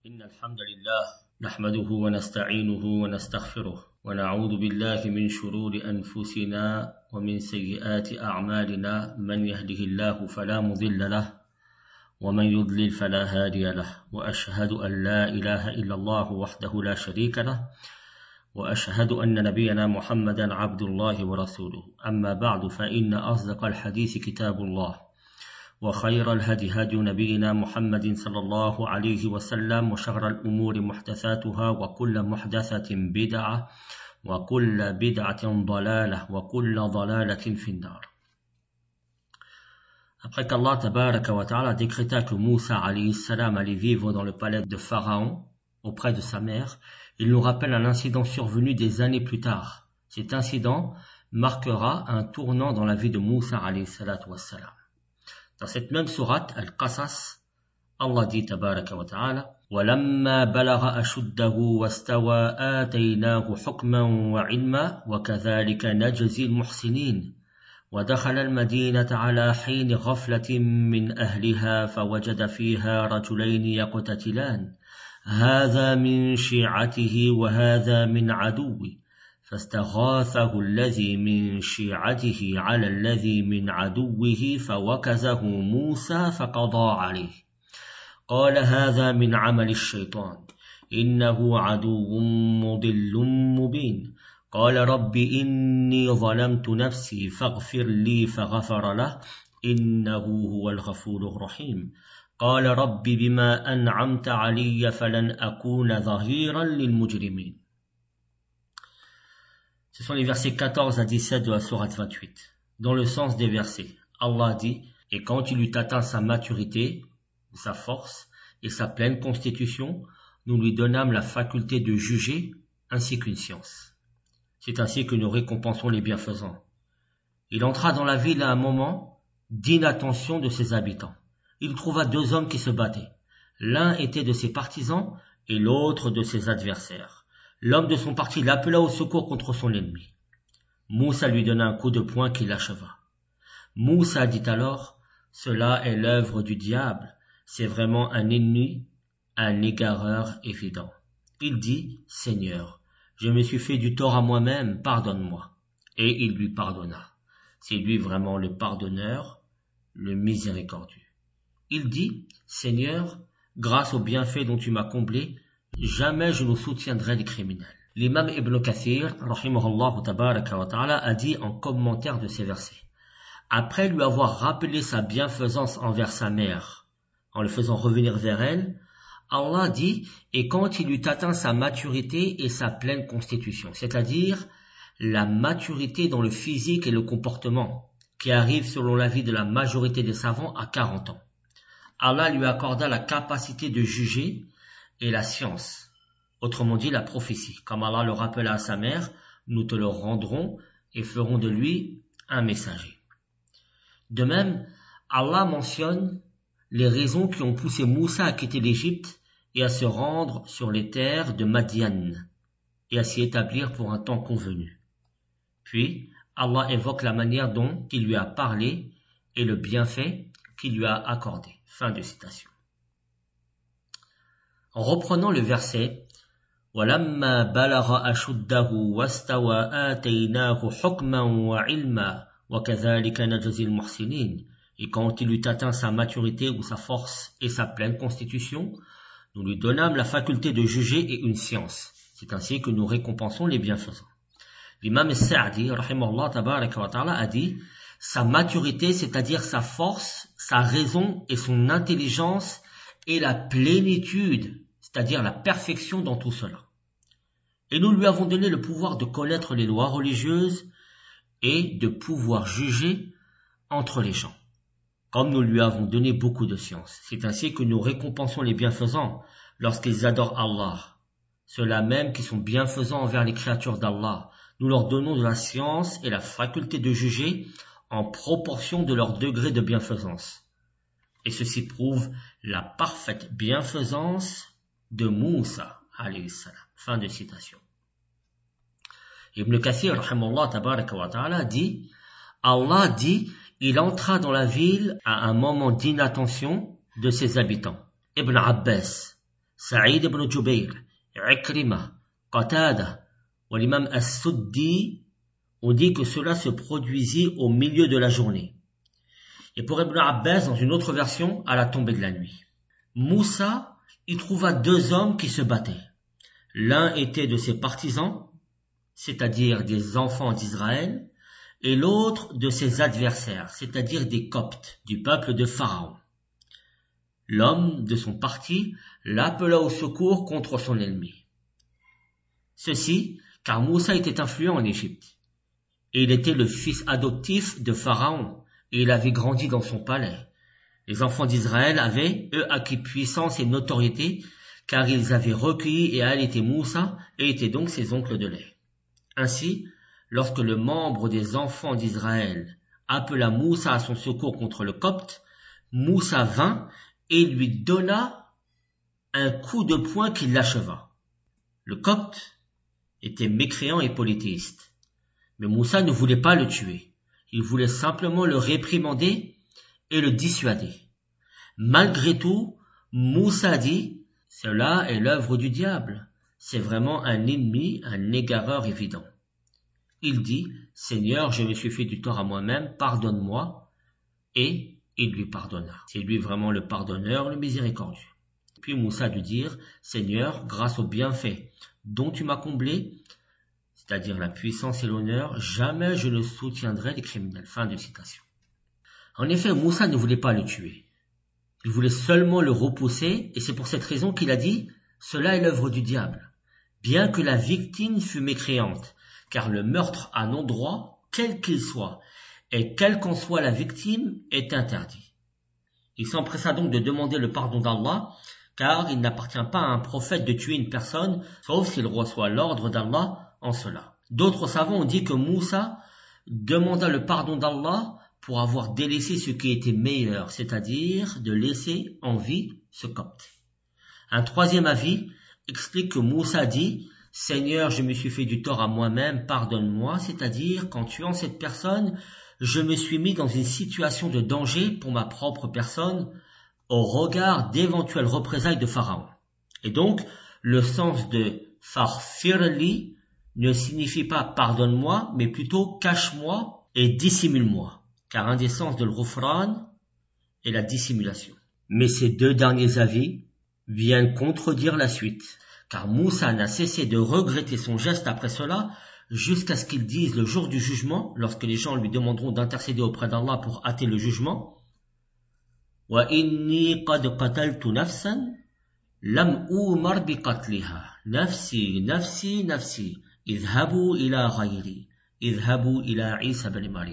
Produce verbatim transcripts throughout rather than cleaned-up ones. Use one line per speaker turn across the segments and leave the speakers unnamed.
إن الحمد لله نحمده ونستعينه ونستغفره ونعوذ بالله من شرور أنفسنا ومن سيئات أعمالنا من يهده الله فلا مضل له ومن يضلل فلا هادي له وأشهد أن لا إله إلا الله وحده لا شريك له وأشهد أن نبينا محمدا عبد الله ورسوله أما بعد فإن أصدق الحديث كتاب الله وخير الهدي هدي نبينا محمد صلى الله عليه وسلم وشر الأمور محدثاتها وكل محدثة بدعة وكل بدعة ضلالة وكل ضلالة في النار. Après qu'Allah tabaraka wa ta'ala décréta que Moussa alayhi salam allait vivre dans le palais de Pharaon auprès de sa mère, il nous rappelle un incident survenu des années plus tard. Cet incident marquera un tournant dans la vie de Moussa alayhi salatu wa salam. Dans cette même sourate, Al-Qasas, Allah dit tabaraka wa ta'ala وَلَمَّا بَلَغَ أَشُدَّهُ وَاسْتَوَى آتَيْنَاهُ حُكْمًا وَعِلْمًا وَكَذَلِكَ نَجْزِي الْمُحْسِنِينَ ودخل المدينة على حين غفلة من أهلها فوجد فيها رجلين يقتتلان هذا من شيعته وهذا من عدوه فاستغاثه الذي من شيعته على الذي من عدوه فوكزه موسى فقضى عليه قال هذا من عمل الشيطان إنه عدو مضل مبين قال رب إني ظلمت نفسي فاغفر لي فغفر له إنه هو الغفور الرحيم قال رب بما أنعمت علي فلن أكون ظهيرا للمجرمين. Ce sont les versets quatorze à dix-sept de la sourate vingt-huit. Dans le sens des versets, Allah dit « Et quand il eut atteint sa maturité, sa force et sa pleine constitution, nous lui donnâmes la faculté de juger ainsi qu'une science. C'est ainsi que nous récompensons les bienfaisants. Il entra dans la ville à un moment d'inattention de ses habitants. Il trouva deux hommes qui se battaient. L'un était de ses partisans et l'autre de ses adversaires. L'homme de son parti l'appela au secours contre son ennemi. Moussa lui donna un coup de poing qui l'acheva. Moussa dit alors, « Cela est l'œuvre du diable, c'est vraiment un ennemi, un égareur évident. » Il dit, « Seigneur, je me suis fait du tort à moi-même, pardonne-moi. » Et il lui pardonna. C'est lui vraiment le pardonneur, le miséricordieux. Il dit, « Seigneur, grâce au bienfait dont tu m'as comblé, jamais je ne soutiendrai les criminels. » L'imam Ibn Kathir, rahimahullah tabaraka wa ta'ala, a dit en commentaire de ces versets, après lui avoir rappelé sa bienfaisance envers sa mère, en le faisant revenir vers elle, Allah dit, et quand il eut atteint sa maturité et sa pleine constitution, c'est-à-dire la maturité dans le physique et le comportement, qui arrive selon l'avis de la majorité des savants à quarante ans. Allah lui accorda la capacité de juger et la science, autrement dit la prophétie. Comme Allah le rappela à sa mère, nous te le rendrons et ferons de lui un messager. De même, Allah mentionne les raisons qui ont poussé Moussa à quitter l'Égypte et à se rendre sur les terres de Madian et à s'y établir pour un temps convenu. Puis, Allah évoque la manière dont il lui a parlé et le bienfait qu'il lui a accordé. Fin de citation. En reprenant le verset وَلَمَّا بَلَغَ أَشُدَّهُ وَاسْتَوَى آتَيْنَاهُ حُكْمًا وَعِلْمًا وَكَذَلِكَ نَجْزِي الْمُحْسِنِينَ. Et quand il eut atteint sa maturité ou sa force et sa pleine constitution, nous lui donnâmes la faculté de juger et une science. C'est ainsi que nous récompensons les bienfaisants. L'imam Sa'di, rahimahullah tabaraka wa ta'ala, a dit sa maturité, c'est-à-dire sa force, sa raison et son intelligence et la plénitude, c'est-à-dire la perfection dans tout cela. Et nous lui avons donné le pouvoir de connaître les lois religieuses et de pouvoir juger entre les gens, comme nous lui avons donné beaucoup de science. C'est ainsi que nous récompensons les bienfaisants lorsqu'ils adorent Allah, ceux-là même qui sont bienfaisants envers les créatures d'Allah. Nous leur donnons de la science et la faculté de juger en proportion de leur degré de bienfaisance. Et ceci prouve la parfaite bienfaisance de Moussa alayhi salam. Fin de citation. Ibn Kathir, rahimahullah tabaraka wa ta'ala, dit, Allah dit, il entra dans la ville à un moment d'inattention de ses habitants. Ibn Abbas, Saïd ibn Jubayr, Ikrima, Qatada ou l'imam As-Suddi ont dit que cela se produisit au milieu de la journée. Et pour Ibn Abbas, dans une autre version, à la tombée de la nuit. Moussa y trouva deux hommes qui se battaient. L'un était de ses partisans, c'est-à-dire des enfants d'Israël, et l'autre de ses adversaires, c'est-à-dire des Coptes, du peuple de Pharaon. L'homme de son parti l'appela au secours contre son ennemi. Ceci, car Moussa était influent en Égypte, et il était le fils adoptif de Pharaon, et il avait grandi dans son palais. Les enfants d'Israël avaient, eux, acquis puissance et notoriété, car ils avaient recueilli et allaité Moussa, et étaient donc ses oncles de lait. Ainsi, lorsque le membre des enfants d'Israël appela Moussa à son secours contre le Copte, Moussa vint et lui donna un coup de poing qui l'acheva. Le Copte était mécréant et polythéiste, mais Moussa ne voulait pas le tuer. Il voulait simplement le réprimander et le dissuader. Malgré tout, Moussa dit, cela est l'œuvre du diable. C'est vraiment un ennemi, un égareur évident. Il dit, Seigneur, je me suis fait du tort à moi-même, pardonne-moi. Et il lui pardonna. C'est lui vraiment le pardonneur, le miséricordieux. Puis Moussa dut dire, Seigneur, grâce au bienfait dont tu m'as comblé, c'est-à-dire la puissance et l'honneur, jamais je ne soutiendrai les criminels. Fin de citation. En effet, Moussa ne voulait pas le tuer. Il voulait seulement le repousser, et c'est pour cette raison qu'il a dit « Cela est l'œuvre du diable », bien que la victime fût mécréante, car le meurtre à non-droit, quel qu'il soit, et quelle qu'en soit la victime, est interdit. Il s'empressa donc de demander le pardon d'Allah, car il n'appartient pas à un prophète de tuer une personne, sauf s'il reçoit l'ordre d'Allah en cela. D'autres savants ont dit que Moussa demanda le pardon d'Allah pour avoir délaissé ce qui était meilleur, c'est-à-dire de laisser en vie ce Copte. Un troisième avis explique que Moussa dit « Seigneur, je me suis fait du tort à moi-même, pardonne-moi », c'est-à-dire qu'en tuant cette personne, je me suis mis dans une situation de danger pour ma propre personne au regard d'éventuelles représailles de Pharaon. Et donc, le sens de « farfirli » ne signifie pas « pardonne-moi », mais plutôt « cache-moi et dissimule-moi », car un des sens de l'ghufran est la dissimulation. Mais ces deux derniers avis viennent contredire la suite, car Moussa n'a cessé de regretter son geste après cela, jusqu'à ce qu'il dise le jour du jugement, lorsque les gens lui demanderont d'intercéder auprès d'Allah pour hâter le jugement, « Wa inni qad qataltu nafsan, lam umar bi qatliha, nafsi, nafsi, nafsi, idhabu ila ghayri, idhabu ila Isa ben Maryam. »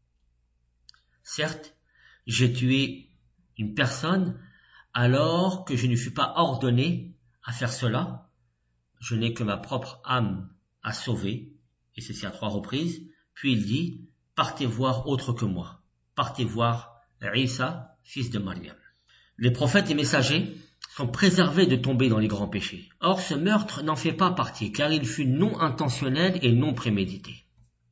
Certes, j'ai tué une personne alors que je ne fus pas ordonné à faire cela. Je n'ai que ma propre âme à sauver, et ceci à trois reprises. Puis il dit, partez voir autre que moi. Partez voir Isa, fils de Maryam. Les prophètes et messagers sont préservés de tomber dans les grands péchés. Or, ce meurtre n'en fait pas partie, car il fut non intentionnel et non prémédité.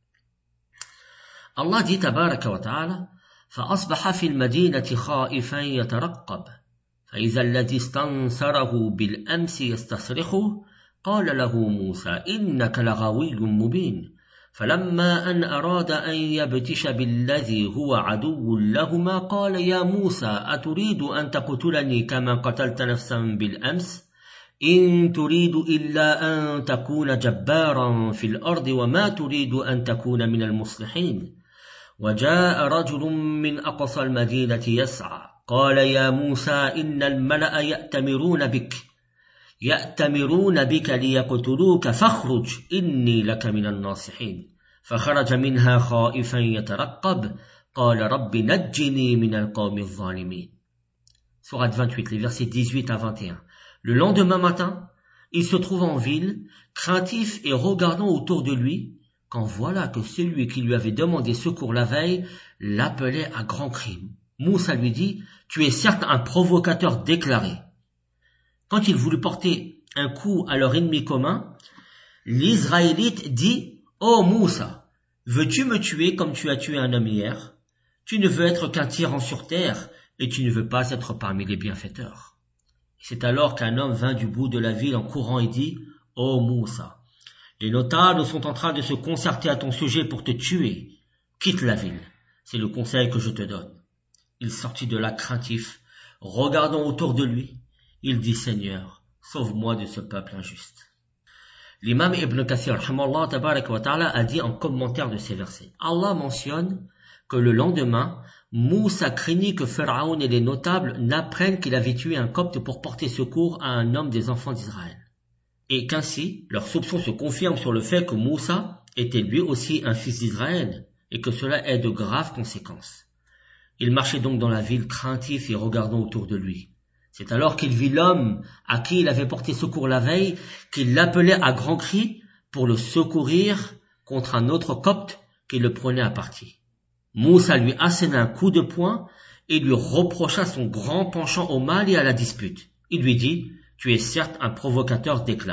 Allah dit, tabaraka wa ta'ala, فأصبح في المدينة خائفا يترقب فإذا الذي استنصره بالأمس يستصرخه قال له موسى إنك لغوي مبين فلما أن أراد أن يبتش بالذي هو عدو لهما قال يا موسى أتريد أن تقتلني كما قتلت نفسا بالأمس إن تريد إلا أن تكون جبارا في الأرض وما تريد أن تكون من المصلحين وجاء رجل من أقصى المدينة يسعى قال يا موسى إن الملأ يأتمرون بك يأتمرون بك ليقتلوك فاخرج إني لك من الناصحين فخرج منها خائفا يترقب قال رب نجني من القوم الظالمين. Sourate vingt-huit, les versets dix-huit à vingt et un. Le lendemain matin, il se trouve en ville, craintif et regardant autour de lui, quand voilà que celui qui lui avait demandé secours la veille l'appelait à grands cris. Moussa lui dit, « Tu es certes un provocateur déclaré. » Quand il voulut porter un coup à leur ennemi commun, l'Israélite dit, « Oh Moussa, veux-tu me tuer comme tu as tué un homme hier? Tu ne veux être qu'un tyran sur terre et tu ne veux pas être parmi les bienfaiteurs. » C'est alors qu'un homme vint du bout de la ville en courant et dit « Ô Moussa, les notables sont en train de se concerter à ton sujet pour te tuer. Quitte la ville, c'est le conseil que je te donne. » Il sortit de là craintif, regardant autour de lui. Il dit « Seigneur, sauve-moi de ce peuple injuste. » L'imam Ibn Kathir a dit en commentaire de ces versets, Allah mentionne que le lendemain, Moussa craignit que Pharaon et les notables n'apprennent qu'il avait tué un copte pour porter secours à un homme des enfants d'Israël. Et qu'ainsi, leur soupçon se confirme sur le fait que Moussa était lui aussi un fils d'Israël, et que cela ait de graves conséquences. Il marchait donc dans la ville craintif et regardant autour de lui. C'est alors qu'il vit l'homme à qui il avait porté secours la veille, qu'il l'appelait à grands cris pour le secourir contre un autre copte qui le prenait à partie. Moussa lui asséna un coup de poing et lui reprocha son grand penchant au mal et à la dispute. Il lui dit « Tu es certes un provocateur déclaré. »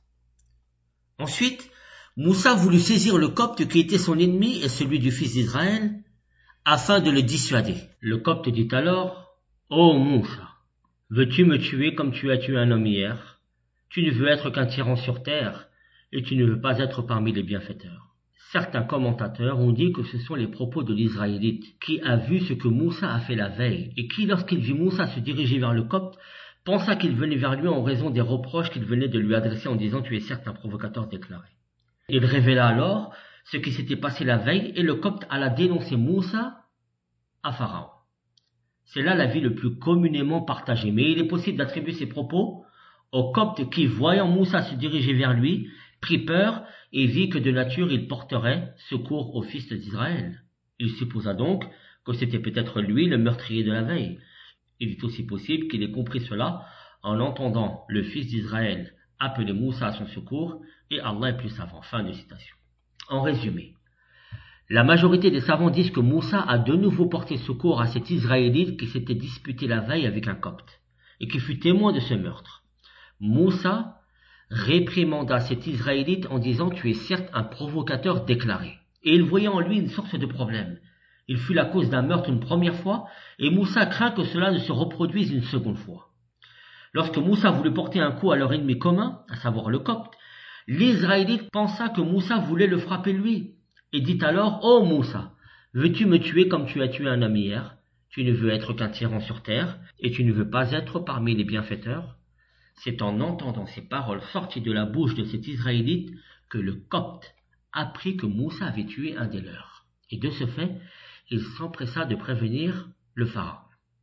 Ensuite, Moussa voulut saisir le copte qui était son ennemi et celui du fils d'Israël, afin de le dissuader. Le copte dit alors « Ô Moussa, veux-tu me tuer comme tu as tué un homme hier? Tu ne veux être qu'un tyran sur terre, et tu ne veux pas être parmi les bienfaiteurs. » Certains commentateurs ont dit que ce sont les propos de l'Israélite, qui a vu ce que Moussa a fait la veille, et qui, lorsqu'il vit Moussa se diriger vers le copte, pensa qu'il venait vers lui en raison des reproches qu'il venait de lui adresser en disant « Tu es certes un provocateur déclaré. » Il révéla alors ce qui s'était passé la veille, et le copte alla dénoncer Moussa à Pharaon. C'est là l'avis le plus communément partagé, mais il est possible d'attribuer ces propos au copte qui, voyant Moussa se diriger vers lui, prit peur et vit que de nature il porterait secours aux fils d'Israël. Il supposa donc que c'était peut-être lui le meurtrier de la veille. Il est aussi possible qu'il ait compris cela en entendant le fils d'Israël appeler Moussa à son secours, et Allah est plus savant. Fin de citation. En résumé, la majorité des savants disent que Moussa a de nouveau porté secours à cet Israélite qui s'était disputé la veille avec un copte, et qui fut témoin de ce meurtre. Moussa réprimanda cet Israélite en disant « Tu es certes un provocateur déclaré ». Et il voyait en lui une source de problème. Il fut la cause d'un meurtre une première fois, et Moussa craint que cela ne se reproduise une seconde fois. Lorsque Moussa voulut porter un coup à leur ennemi commun, à savoir le copte, l'Israélite pensa que Moussa voulait le frapper lui, et dit alors « Ô Moussa, veux-tu me tuer comme tu as tué un homme hier? Tu ne veux être qu'un tyran sur terre, et tu ne veux pas être parmi les bienfaiteurs ?» C'est en entendant ces paroles sorties de la bouche de cet Israélite que le copte apprit que Moussa avait tué un des leurs. Et de ce fait, il s'empressa de prévenir le pharaon.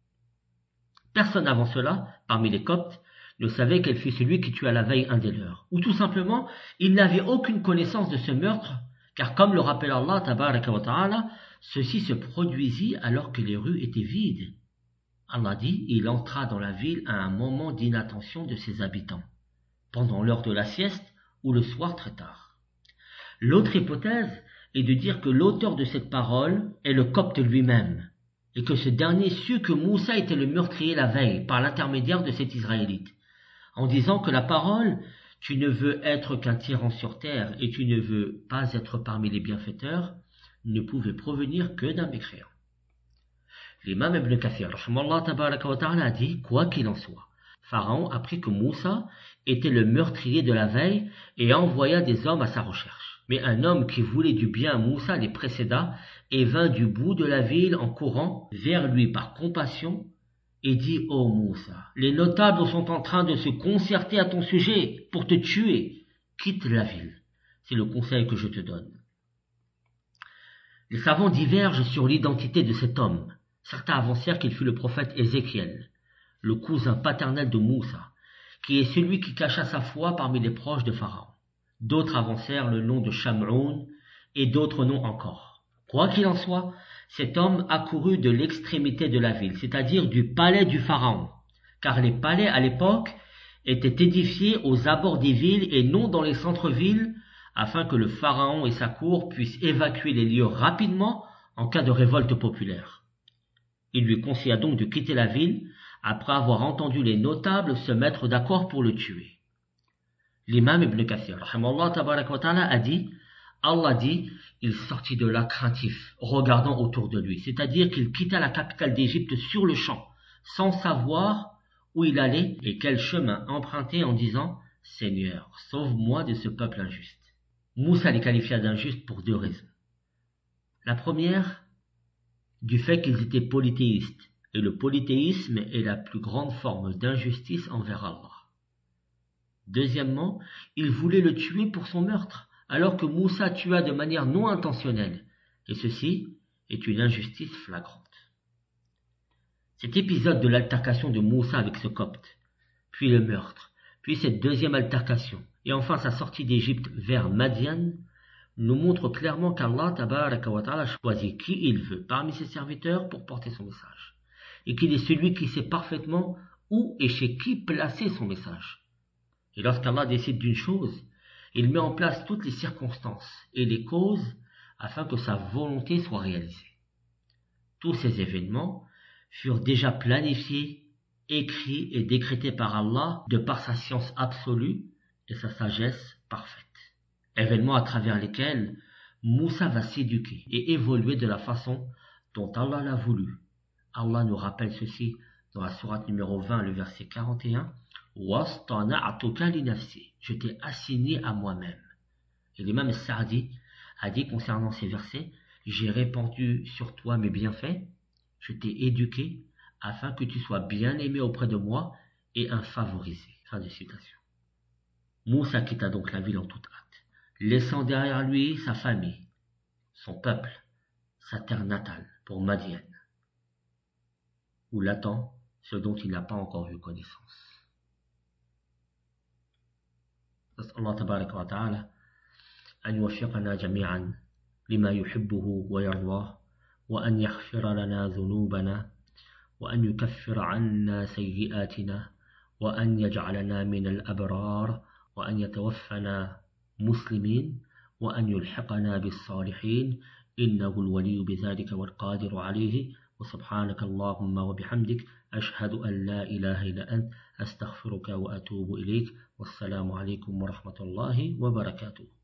Personne avant cela, parmi les coptes, ne savait quel fut celui qui tua la veille un des leurs. Ou tout simplement, il n'avait aucune connaissance de ce meurtre, car comme le rappelle Allah, tabaraka wa ta'ala, ceci se produisit alors que les rues étaient vides. Allah dit, il entra dans la ville à un moment d'inattention de ses habitants, pendant l'heure de la sieste ou le soir très tard. L'autre hypothèse est de dire que l'auteur de cette parole est le copte lui-même, et que ce dernier sut que Moussa était le meurtrier la veille par l'intermédiaire de cet Israélite, en disant que la parole « tu ne veux être qu'un tyran sur terre et tu ne veux pas être parmi les bienfaiteurs » ne pouvait provenir que d'un mécréant. L'imam Ibn Kathir a dit, quoi qu'il en soit, Pharaon apprit que Moussa était le meurtrier de la veille et envoya des hommes à sa recherche. Mais un homme qui voulait du bien à Moussa les précéda et vint du bout de la ville en courant vers lui par compassion et dit, ô Moussa, les notables sont en train de se concerter à ton sujet pour te tuer. Quitte la ville. C'est le conseil que je te donne. Les savants divergent sur l'identité de cet homme. Certains avancèrent qu'il fut le prophète Ézéchiel, le cousin paternel de Moussa, qui est celui qui cacha sa foi parmi les proches de Pharaon. D'autres avancèrent le nom de Sham'oun et d'autres noms encore. Quoi qu'il en soit, cet homme accourut de l'extrémité de la ville, c'est-à-dire du palais du Pharaon, car les palais à l'époque étaient édifiés aux abords des villes et non dans les centres-villes, afin que le Pharaon et sa cour puissent évacuer les lieux rapidement en cas de révolte populaire. Il lui conseilla donc de quitter la ville après avoir entendu les notables se mettre d'accord pour le tuer. L'imam Ibn Kathir a dit, Allah dit, il sortit de là craintif, regardant autour de lui, c'est-à-dire qu'il quitta la capitale d'Égypte sur le champ, sans savoir où il allait et quel chemin emprunter en disant « Seigneur, sauve-moi de ce peuple injuste ». Moussa les qualifia d'injustes pour deux raisons. La première, du fait qu'ils étaient polythéistes, et le polythéisme est la plus grande forme d'injustice envers Allah. Deuxièmement, ils voulaient le tuer pour son meurtre, alors que Moussa tua de manière non intentionnelle, et ceci est une injustice flagrante. Cet épisode de l'altercation de Moussa avec ce copte, puis le meurtre, puis cette deuxième altercation, et enfin sa sortie d'Égypte vers Madian, nous montre clairement qu'Allah tabaraka wa ta'ala choisit qui il veut parmi ses serviteurs pour porter son message, et qu'il est celui qui sait parfaitement où et chez qui placer son message. Et lorsqu'Allah décide d'une chose, il met en place toutes les circonstances et les causes afin que sa volonté soit réalisée. Tous ces événements furent déjà planifiés, écrits et décrétés par Allah de par sa science absolue et sa sagesse parfaite. Événements à travers lesquels Moussa va s'éduquer et évoluer de la façon dont Allah l'a voulu. Allah nous rappelle ceci dans la sourate numéro vingt, le verset quarante et un. Je t'ai assigné à moi-même. Et l'imam Sa'di a dit concernant ces versets, j'ai répandu sur toi mes bienfaits, je t'ai éduqué afin que tu sois bien aimé auprès de moi et un favorisé. Fin de citation. Moussa quitta donc la ville en toute hâte, laissant derrière lui sa famille, son peuple, sa terre natale pour Madian, où l'attend ce dont il n'a pas encore eu connaissance. نسأل الله تبارك وتعالى أن يوفقنا جميعا لما يحبه ويرضاه وأن يغفر لنا ذنوبنا وأن يكفر عنا سيئاتنا وأن يجعلنا من الأبرار وأن يتوفنا مسلمين وأن يلحقنا بالصالحين إنه الولي بذلك والقادر عليه وسبحانك اللهم وبحمدك أشهد أن لا إله إلا أنت أستغفرك وأتوب إليك والسلام عليكم ورحمة الله وبركاته.